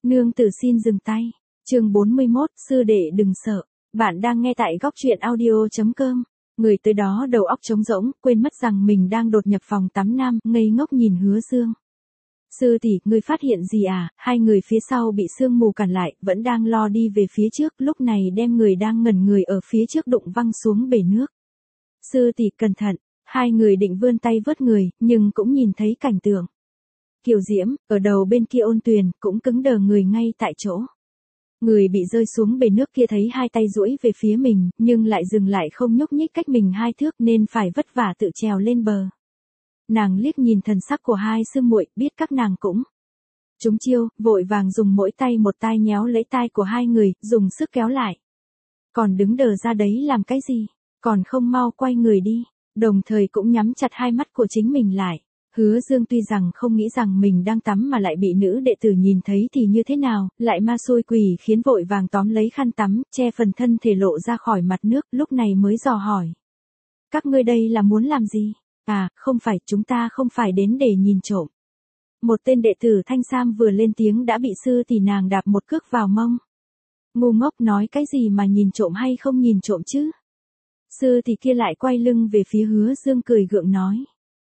Nương tử xin dừng tay. Chương 41, sư đệ đừng sợ. Bạn đang nghe tại góc truyện audio.com. Người tới đó đầu óc trống rỗng, quên mất rằng mình đang đột nhập phòng tắm nam, ngây ngốc nhìn Hứa Dương. Sư tỷ, người phát hiện gì à? Hai người phía sau bị sương mù cản lại, vẫn đang lo đi về phía trước, lúc này đem người đang ngẩn người ở phía trước đụng văng xuống bể nước. Sư tỷ cẩn thận, hai người định vươn tay vớt người, nhưng cũng nhìn thấy cảnh tượng. Kiều Diễm, ở đầu bên kia ôn tuyền, cũng cứng đờ người ngay tại chỗ. Người bị rơi xuống bể nước kia thấy hai tay duỗi về phía mình, nhưng lại dừng lại không nhúc nhích cách mình 2 thước nên phải vất vả tự trèo lên bờ. Nàng liếc nhìn thần sắc của hai sư muội, biết các nàng cũng trúng chiêu, vội vàng dùng mỗi tay một tay nhéo lấy tai của hai người, dùng sức kéo lại. Còn đứng đờ ra đấy làm cái gì? Còn không mau quay người đi, đồng thời cũng nhắm chặt hai mắt của chính mình lại. Hứa Dương tuy rằng không nghĩ rằng mình đang tắm mà lại bị nữ đệ tử nhìn thấy thì như thế nào, lại ma xui quỷ khiến vội vàng tóm lấy khăn tắm, che phần thân thể lộ ra khỏi mặt nước, lúc này mới dò hỏi. Các ngươi đây là muốn làm gì? À, không phải, chúng ta không phải đến để nhìn trộm. Một tên đệ tử thanh sam vừa lên tiếng đã bị sư tỷ nàng đạp một cước vào mông. Ngu ngốc, nói cái gì mà nhìn trộm hay không nhìn trộm chứ? Sư tỷ kia lại quay lưng về phía Hứa Dương cười gượng nói.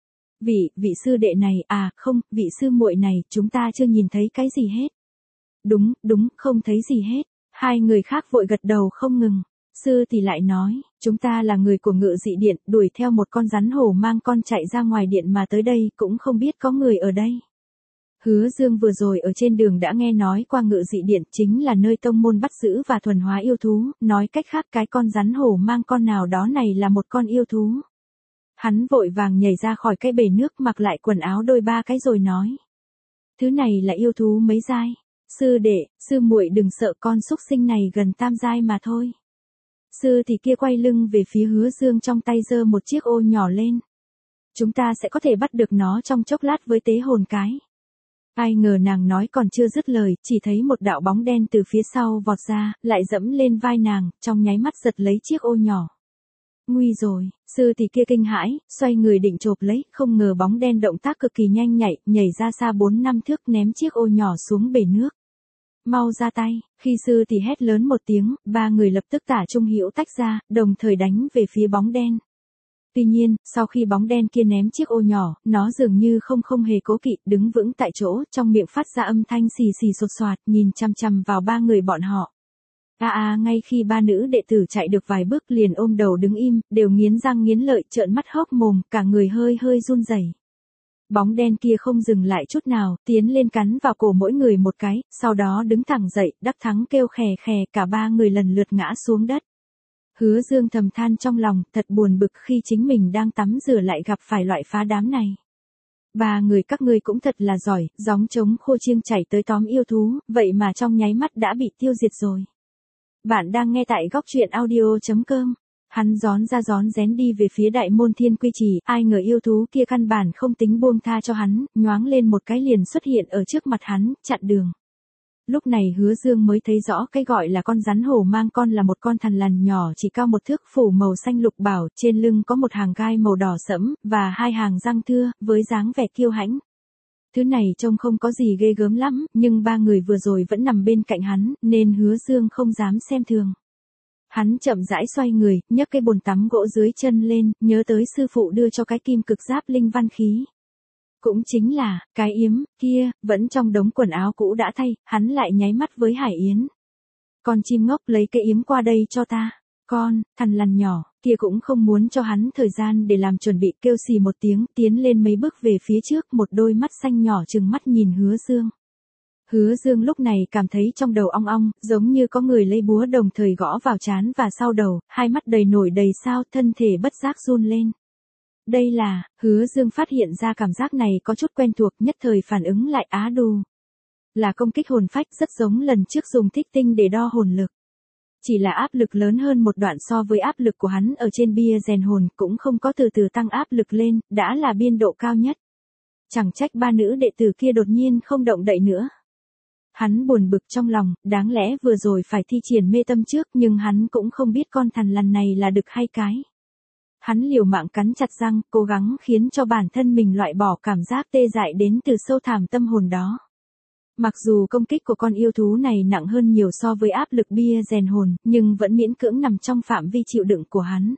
Vị sư đệ này, à không, vị sư muội này, chúng ta chưa nhìn thấy cái gì hết. Đúng, không thấy gì hết. Hai người khác vội gật đầu không ngừng. Sư thì lại nói, chúng ta là người của Ngự Dị Điện, đuổi theo một con rắn hổ mang con chạy ra ngoài điện mà tới đây, cũng không biết có người ở đây. Hứa Dương vừa rồi ở trên đường đã nghe nói qua Ngự Dị Điện, chính là nơi tông môn bắt giữ và thuần hóa yêu thú, nói cách khác cái con rắn hổ mang con nào đó này là một con yêu thú. Hắn vội vàng nhảy ra khỏi cái bể nước, mặc lại quần áo đôi ba cái rồi nói. Thứ này là yêu thú mấy giai? Sư đệ, sư muội đừng sợ, con súc sinh này gần tam giai mà thôi. Sư thì kia quay lưng về phía Hứa Dương, trong tay giơ một chiếc ô nhỏ lên. Chúng ta sẽ có thể bắt được nó trong chốc lát với tế hồn cái. Ai ngờ nàng nói còn chưa dứt lời, chỉ thấy một đạo bóng đen từ phía sau vọt ra, lại dẫm lên vai nàng, trong nháy mắt giật lấy chiếc ô nhỏ. Nguy rồi, sư tỷ kia kinh hãi, xoay người định chộp lấy, không ngờ bóng đen động tác cực kỳ nhanh nhảy ra xa 4-5 thước, ném chiếc ô nhỏ xuống bể nước. Mau ra tay, khi sư tỷ hét lớn một tiếng, ba người lập tức tả trung hữu tách ra, đồng thời đánh về phía bóng đen. Tuy nhiên, sau khi bóng đen kia ném chiếc ô nhỏ, nó dường như không hề cố kỵ, đứng vững tại chỗ, trong miệng phát ra âm thanh xì xì sột soạt, nhìn chằm chằm vào ba người bọn họ. Ngay khi ba nữ đệ tử chạy được vài bước liền ôm đầu đứng im, đều nghiến răng nghiến lợi, trợn mắt hốc mồm, cả người hơi run rẩy. Bóng đen kia không dừng lại chút nào, tiến lên cắn vào cổ mỗi người một cái, sau đó đứng thẳng dậy, đắc thắng kêu khè khè, cả ba người lần lượt ngã xuống đất. Hứa Dương thầm than trong lòng, thật buồn bực khi chính mình đang tắm rửa lại gặp phải loại phá đám này. Ba người các ngươi cũng thật là giỏi, gióng trống khô chiêng chảy tới tóm yêu thú, vậy mà trong nháy mắt đã bị tiêu diệt rồi. Bạn đang nghe tại góc truyện audio.com. Hắn rón ra rón rén đi về phía đại môn Thiên Quy Trì, ai ngờ yêu thú kia căn bản không tính buông tha cho hắn, nhoáng lên một cái liền xuất hiện ở trước mặt hắn, chặn đường. Lúc này Hứa Dương mới thấy rõ cái gọi là con rắn hổ mang con là một con thằn lằn nhỏ chỉ cao 1 thước, phủ màu xanh lục bảo, trên lưng có một hàng gai màu đỏ sẫm, và 2 hàng răng thưa, với dáng vẻ kiêu hãnh. Thứ này trông không có gì ghê gớm lắm, nhưng ba người vừa rồi vẫn nằm bên cạnh hắn, nên Hứa Dương không dám xem thường. Hắn chậm rãi xoay người, nhấc cái bồn tắm gỗ dưới chân lên, nhớ tới sư phụ đưa cho cái kim cực giáp linh văn khí. Cũng chính là, cái yếm, kia, vẫn trong đống quần áo cũ đã thay, hắn lại nháy mắt với Hải Yến. Con chim ngốc, lấy cái yếm qua đây cho ta. Con, thằn lằn nhỏ, kia cũng không muốn cho hắn thời gian để làm chuẩn bị, kêu xì một tiếng, tiến lên mấy bước về phía trước, một đôi mắt xanh nhỏ trừng mắt nhìn Hứa Dương. Hứa Dương lúc này cảm thấy trong đầu ong ong, giống như có người lấy búa đồng thời gõ vào trán và sau đầu, hai mắt đầy nổi đầy sao, thân thể bất giác run lên. Đây là, Hứa Dương phát hiện ra cảm giác này có chút quen thuộc, nhất thời phản ứng lại, đù. Là công kích hồn phách, rất giống lần trước dùng thích tinh để đo hồn lực. Chỉ là áp lực lớn hơn một đoạn so với áp lực của hắn ở trên bia rèn hồn, cũng không có từ từ tăng áp lực lên, đã là biên độ cao nhất. Chẳng trách ba nữ đệ tử kia đột nhiên không động đậy nữa. Hắn buồn bực trong lòng, đáng lẽ vừa rồi phải thi triển mê tâm trước, nhưng hắn cũng không biết con thằn lằn này là đực hay cái. Hắn liều mạng cắn chặt răng, cố gắng khiến cho bản thân mình loại bỏ cảm giác tê dại đến từ sâu thẳm tâm hồn đó. Mặc dù công kích của con yêu thú này nặng hơn nhiều so với áp lực bia rèn hồn, nhưng vẫn miễn cưỡng nằm trong phạm vi chịu đựng của hắn.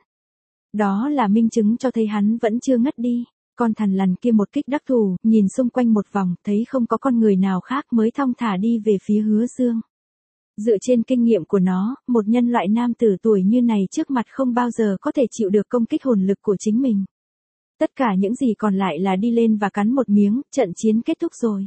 Đó là minh chứng cho thấy hắn vẫn chưa ngất đi. Con thằn lằn kia một kích đắc thủ, nhìn xung quanh một vòng, thấy không có con người nào khác mới thong thả đi về phía Hứa Dương. Dựa trên kinh nghiệm của nó, một nhân loại nam tử tuổi như này trước mặt không bao giờ có thể chịu được công kích hồn lực của chính mình. Tất cả những gì còn lại là đi lên và cắn một miếng, trận chiến kết thúc rồi.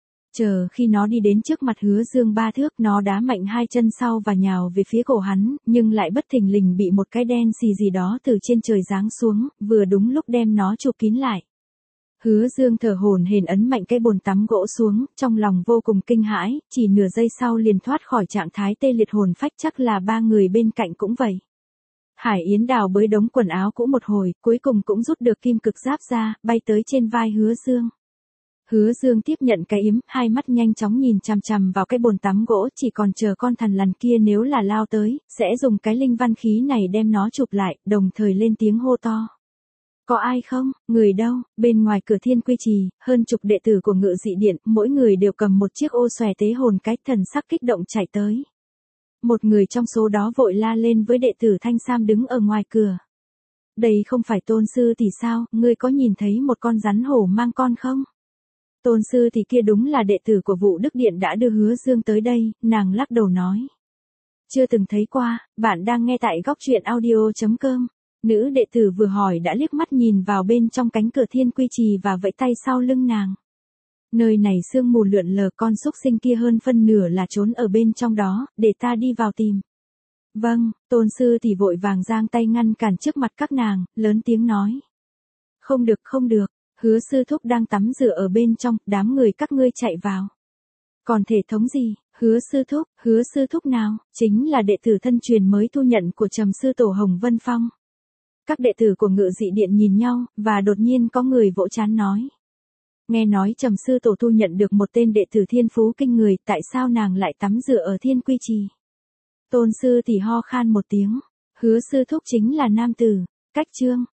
Chờ khi nó đi đến trước mặt Hứa Dương 3 thước, nó đá mạnh hai chân sau và nhào về phía cổ hắn, nhưng lại bất thình lình bị một cái đen xì gì đó từ trên trời giáng xuống, vừa đúng lúc đem nó chụp kín lại. Hứa Dương thở hổn hển ấn mạnh cái bồn tắm gỗ xuống, trong lòng vô cùng kinh hãi, chỉ nửa giây sau liền thoát khỏi trạng thái tê liệt hồn phách, chắc là ba người bên cạnh cũng vậy. Hải Yến đào bới đống quần áo cũ một hồi, cuối cùng cũng rút được kim cực giáp ra, bay tới trên vai Hứa Dương. Hứa Dương tiếp nhận cái yếm, hai mắt nhanh chóng nhìn chằm chằm vào cái bồn tắm gỗ, chỉ còn chờ con thằn lằn kia nếu là lao tới, sẽ dùng cái linh văn khí này đem nó chụp lại, đồng thời lên tiếng hô to. Có ai không? Người đâu? Bên ngoài cửa Thiên Quy Trì, hơn chục đệ tử của Ngự Dị Điện, mỗi người đều cầm một chiếc ô xòe tế hồn, cái thần sắc kích động chạy tới. Một người trong số đó vội la lên với đệ tử Thanh Sam đứng ở ngoài cửa. Đây không phải Tôn sư thì sao, ngươi có nhìn thấy một con rắn hổ mang con không? Tôn sư thì kia đúng là đệ tử của Vũ Đức Điện đã đưa Hứa Dương tới đây, nàng lắc đầu nói. Chưa từng thấy qua, bạn đang nghe tại góc truyện audio.com. Nữ đệ tử vừa hỏi đã liếc mắt nhìn vào bên trong cánh cửa Thiên Quy Trì và vẫy tay sau lưng nàng. Nơi này sương mù lượn lờ, con súc sinh kia hơn phân nửa là trốn ở bên trong đó, để ta đi vào tìm. Vâng, Tôn sư thì vội vàng giang tay ngăn cản trước mặt các nàng, lớn tiếng nói. Không được không được, Hứa sư thúc đang tắm rửa ở bên trong, đám người các ngươi chạy vào. Còn thể thống gì, Hứa sư thúc nào, chính là đệ tử thân truyền mới thu nhận của Trầm sư tổ Hồng Vân Phong. Các đệ tử của Ngự Dị Điện nhìn nhau, và đột nhiên có người vỗ trán nói. Nghe nói Trầm sư tổ thu nhận được một tên đệ tử thiên phú kinh người, tại sao nàng lại tắm rửa ở Thiên Quy Trì? Tôn sư thì ho khan một tiếng, Hứa sư thúc chính là nam tử, cách chương.